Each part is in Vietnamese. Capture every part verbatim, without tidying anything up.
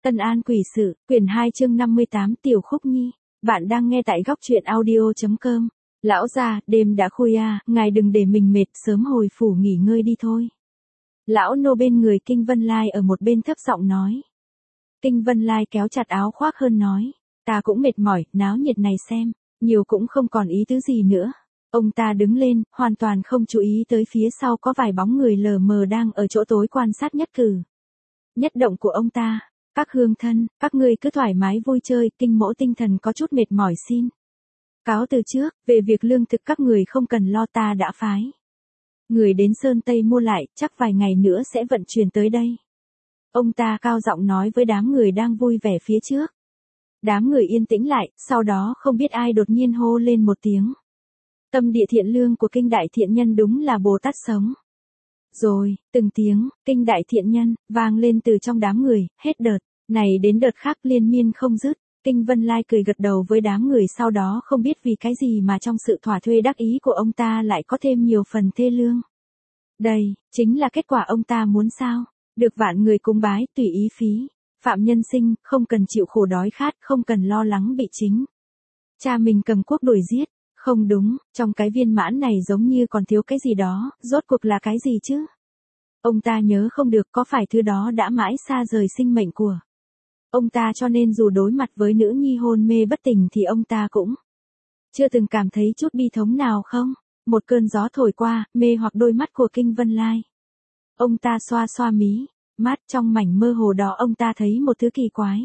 Tân An quỷ sự, quyển hai chương năm mươi tám Tiểu Khúc Nhi. Bạn đang nghe tại góc truyện audio.com. Lão gia, đêm đã khuya, ngài đừng để mình mệt, sớm hồi phủ nghỉ ngơi đi thôi. Lão nô bên người Kinh Vân Lai ở một bên thấp giọng nói. Kinh Vân Lai kéo chặt áo khoác hơn nói. Ta cũng mệt mỏi, náo nhiệt này xem, nhiều cũng không còn ý tứ gì nữa. Ông ta đứng lên, hoàn toàn không chú ý tới phía sau có vài bóng người lờ mờ đang ở chỗ tối quan sát nhất cử nhất động của ông ta. Các hương thân, các ngươi cứ thoải mái vui chơi, Kinh mỗ tinh thần có chút mệt mỏi xin cáo từ trước, về việc lương thực các người không cần lo, ta đã phái người đến Sơn Tây mua lại, chắc vài ngày nữa sẽ vận chuyển tới đây. Ông ta cao giọng nói với đám người đang vui vẻ phía trước. Đám người yên tĩnh lại, sau đó không biết ai đột nhiên hô lên một tiếng. Tâm địa thiện lương của Kinh đại thiện nhân đúng là Bồ Tát sống. Rồi, từng tiếng, Kinh đại thiện nhân, vang lên từ trong đám người, hết đợt này đến đợt khác liên miên không dứt. Kinh Vân Lai cười gật đầu với đám người, sau đó không biết vì cái gì mà trong sự thỏa thuê đắc ý của ông ta lại có thêm nhiều phần thê lương. Đây, chính là kết quả ông ta muốn sao? Được vạn người cúng bái, tùy ý phí. Phạm nhân sinh, không cần chịu khổ đói khát, không cần lo lắng bị chính cha mình cầm cuốc đuổi giết. Không đúng, trong cái viên mãn này giống như còn thiếu cái gì đó, rốt cuộc là cái gì chứ? Ông ta nhớ không được, có phải thứ đó đã mãi xa rời sinh mệnh của ông ta, cho nên dù đối mặt với nữ nhi hôn mê bất tỉnh thì ông ta cũng chưa từng cảm thấy chút bi thống nào không? Một cơn gió thổi qua, mê hoặc đôi mắt của Kinh Vân Lai. Ông ta xoa xoa mí mắt, trong mảnh mơ hồ đó ông ta thấy một thứ kỳ quái.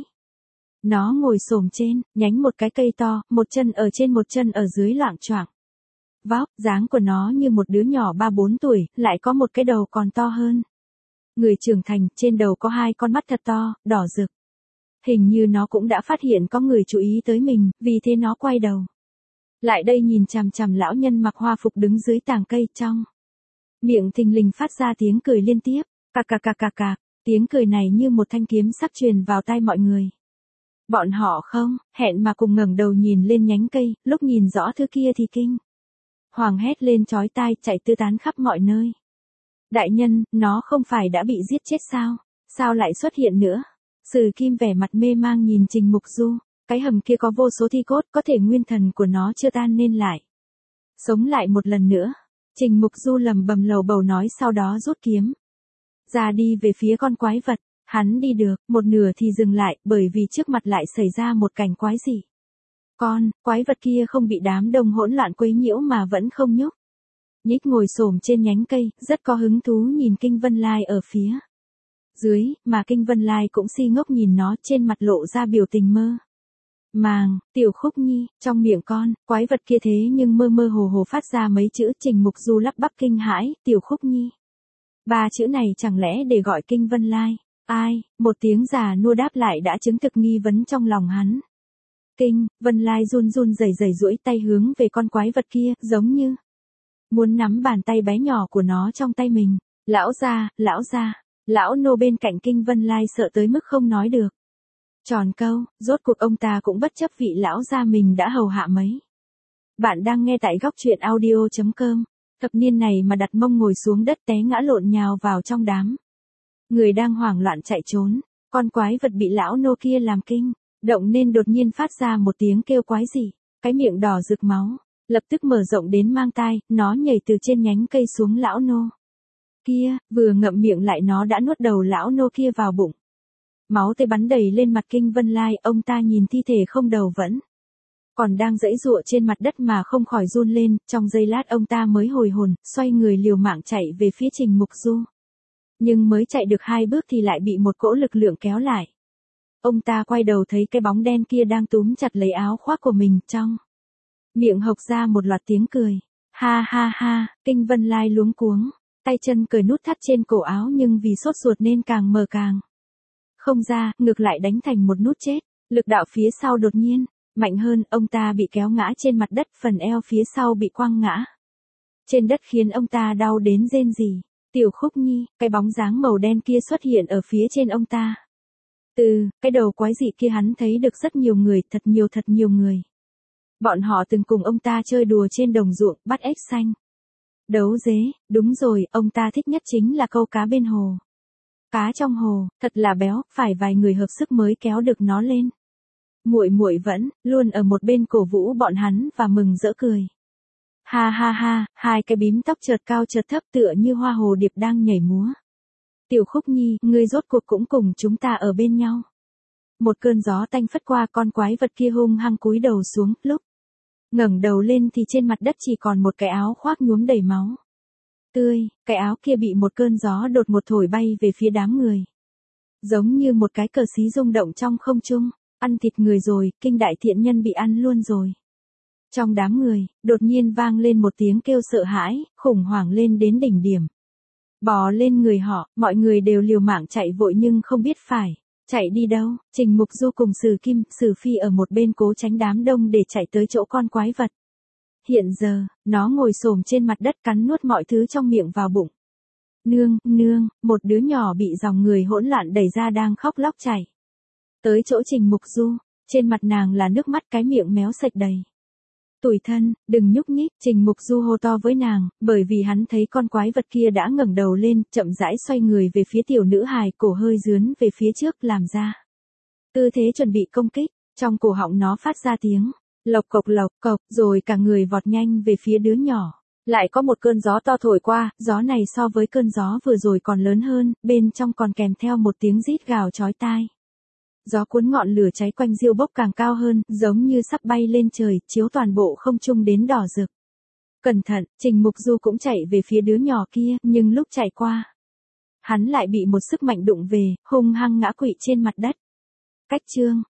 Nó ngồi xổm trên nhánh một cái cây to, một chân ở trên một chân ở dưới loạng choạng. Vóc dáng của nó như một đứa nhỏ ba bốn tuổi, lại có một cái đầu còn to hơn người trưởng thành, trên đầu có hai con mắt thật to, đỏ rực. Hình như nó cũng đã phát hiện có người chú ý tới mình, vì thế nó quay đầu lại đây nhìn chằm chằm lão nhân mặc hoa phục đứng dưới tàng cây, trong miệng thình lình phát ra tiếng cười liên tiếp, cạc cạc cạc cạc cạc. Tiếng cười này như một thanh kiếm sắc truyền vào tai mọi người. Bọn họ không hẹn mà cùng ngẩng đầu nhìn lên nhánh cây, lúc nhìn rõ thứ kia thì kinh hoàng hét lên chói tai, chạy tứ tán khắp mọi nơi. Đại nhân, nó không phải đã bị giết chết sao? Sao lại xuất hiện nữa? Sử Kim vẻ mặt mê mang nhìn Trình Mục Du, cái hầm kia có vô số thi cốt, có thể nguyên thần của nó chưa tan nên lại sống lại một lần nữa. Trình Mục Du lầm bầm lầu bầu nói, sau đó rút kiếm ra đi về phía con quái vật. Hắn đi được một nửa thì dừng lại, bởi vì trước mặt lại xảy ra một cảnh quái dị. Con quái vật kia không bị đám đông hỗn loạn quấy nhiễu mà vẫn không nhúc nhích, ngồi xổm trên nhánh cây, rất có hứng thú nhìn Kinh Vân Lai ở phía dưới, mà Kinh Vân Lai cũng si ngốc nhìn nó, trên mặt lộ ra biểu tình mơ màng. Tiểu Khúc Nhi, trong miệng con quái vật kia thế nhưng mơ mơ hồ hồ phát ra mấy chữ. Trình Mục Du lắp bắp kinh hãi, Tiểu Khúc Nhi, ba chữ này chẳng lẽ để gọi Kinh Vân Lai? Ai? Một tiếng già nua đáp lại đã chứng thực nghi vấn trong lòng hắn. Kinh Vân Lai run run rẩy rẩy duỗi tay hướng về con quái vật kia, giống như muốn nắm bàn tay bé nhỏ của nó trong tay mình. Lão gia, lão gia, lão nô bên cạnh Kinh Vân Lai sợ tới mức không nói được tròn câu. Rốt cuộc ông ta cũng bất chấp vị lão gia mình đã hầu hạ mấy. Bạn đang nghe tại góc truyện audio.com. Thập niên này mà đặt mông ngồi xuống đất té ngã lộn nhào vào trong đám người đang hoảng loạn chạy trốn. Con quái vật bị lão nô kia làm kinh động nên đột nhiên phát ra một tiếng kêu quái dị, cái miệng đỏ rực máu lập tức mở rộng đến mang tai. Nó nhảy từ trên nhánh cây xuống lão nô kia, vừa ngậm miệng lại nó đã nuốt đầu lão nô kia vào bụng. Máu tươi bắn đầy lên mặt Kinh Vân Lai, ông ta nhìn thi thể không đầu vẫn còn đang giãy giụa trên mặt đất mà không khỏi run lên. Trong giây lát ông ta mới hồi hồn, xoay người liều mạng chạy về phía Trình Mục Du. Nhưng mới chạy được hai bước thì lại bị một cỗ lực lượng kéo lại. Ông ta quay đầu thấy cái bóng đen kia đang túm chặt lấy áo khoác của mình, trong miệng hộc ra một loạt tiếng cười. Ha ha ha, Kinh Vân Lai luống cuống, tay chân cởi nút thắt trên cổ áo, nhưng vì sốt ruột nên càng mờ càng không ra, ngược lại đánh thành một nút chết. Lực đạo phía sau đột nhiên mạnh hơn, ông ta bị kéo ngã trên mặt đất, phần eo phía sau bị quăng ngã trên đất khiến ông ta đau đến rên rỉ. Tiểu Khúc Nhi, cái bóng dáng màu đen kia xuất hiện ở phía trên ông ta. Từ cái đầu quái dị kia hắn thấy được rất nhiều người, thật nhiều thật nhiều người. Bọn họ từng cùng ông ta chơi đùa trên đồng ruộng, bắt ếch xanh, đấu dế. Đúng rồi, ông ta thích nhất chính là câu cá bên hồ. Cá trong hồ, thật là béo, phải vài người hợp sức mới kéo được nó lên. Muội muội vẫn luôn ở một bên cổ vũ bọn hắn và mừng rỡ cười. Ha ha ha, hai cái bím tóc chợt cao chợt thấp tựa như hoa hồ điệp đang nhảy múa. Tiểu Khúc Nhi, ngươi rốt cuộc cũng cùng chúng ta ở bên nhau. Một cơn gió tanh phất qua, con quái vật kia hung hăng cúi đầu xuống, lúc ngẩng đầu lên thì trên mặt đất chỉ còn một cái áo khoác nhuốm đầy máu tươi, cái áo kia bị một cơn gió đột ngột thổi bay về phía đám người. Giống như một cái cờ xí rung động trong không trung, ăn thịt người rồi, Kinh đại thiện nhân bị ăn luôn rồi. Trong đám người, đột nhiên vang lên một tiếng kêu sợ hãi, khủng hoảng lên đến đỉnh điểm. Bò lên người họ, mọi người đều liều mạng chạy vội nhưng không biết phải chạy đi đâu. Trình Mục Du cùng Sử Kim, Sử Phi ở một bên cố tránh đám đông để chạy tới chỗ con quái vật. Hiện giờ, nó ngồi xổm trên mặt đất cắn nuốt mọi thứ trong miệng vào bụng. Nương, nương, một đứa nhỏ bị dòng người hỗn loạn đẩy ra đang khóc lóc chảy tới chỗ Trình Mục Du, trên mặt nàng là nước mắt, cái miệng méo sạch đầy. Tủi thân, đừng nhúc nhích, Trình Mục Du hô to với nàng, bởi vì hắn thấy con quái vật kia đã ngẩng đầu lên, chậm rãi xoay người về phía tiểu nữ hài, cổ hơi dướn về phía trước làm ra tư thế chuẩn bị công kích, trong cổ họng nó phát ra tiếng lộc cộc lộc cộc, rồi cả người vọt nhanh về phía đứa nhỏ. Lại có một cơn gió to thổi qua, gió này so với cơn gió vừa rồi còn lớn hơn, bên trong còn kèm theo một tiếng rít gào chói tai. Gió cuốn ngọn lửa cháy quanh diêu bốc càng cao hơn, giống như sắp bay lên trời, chiếu toàn bộ không trung đến đỏ rực. Cẩn thận, Trình Mục Du cũng chạy về phía đứa nhỏ kia, nhưng lúc chạy qua, hắn lại bị một sức mạnh đụng về, hung hăng ngã quỵ trên mặt đất. Cách chương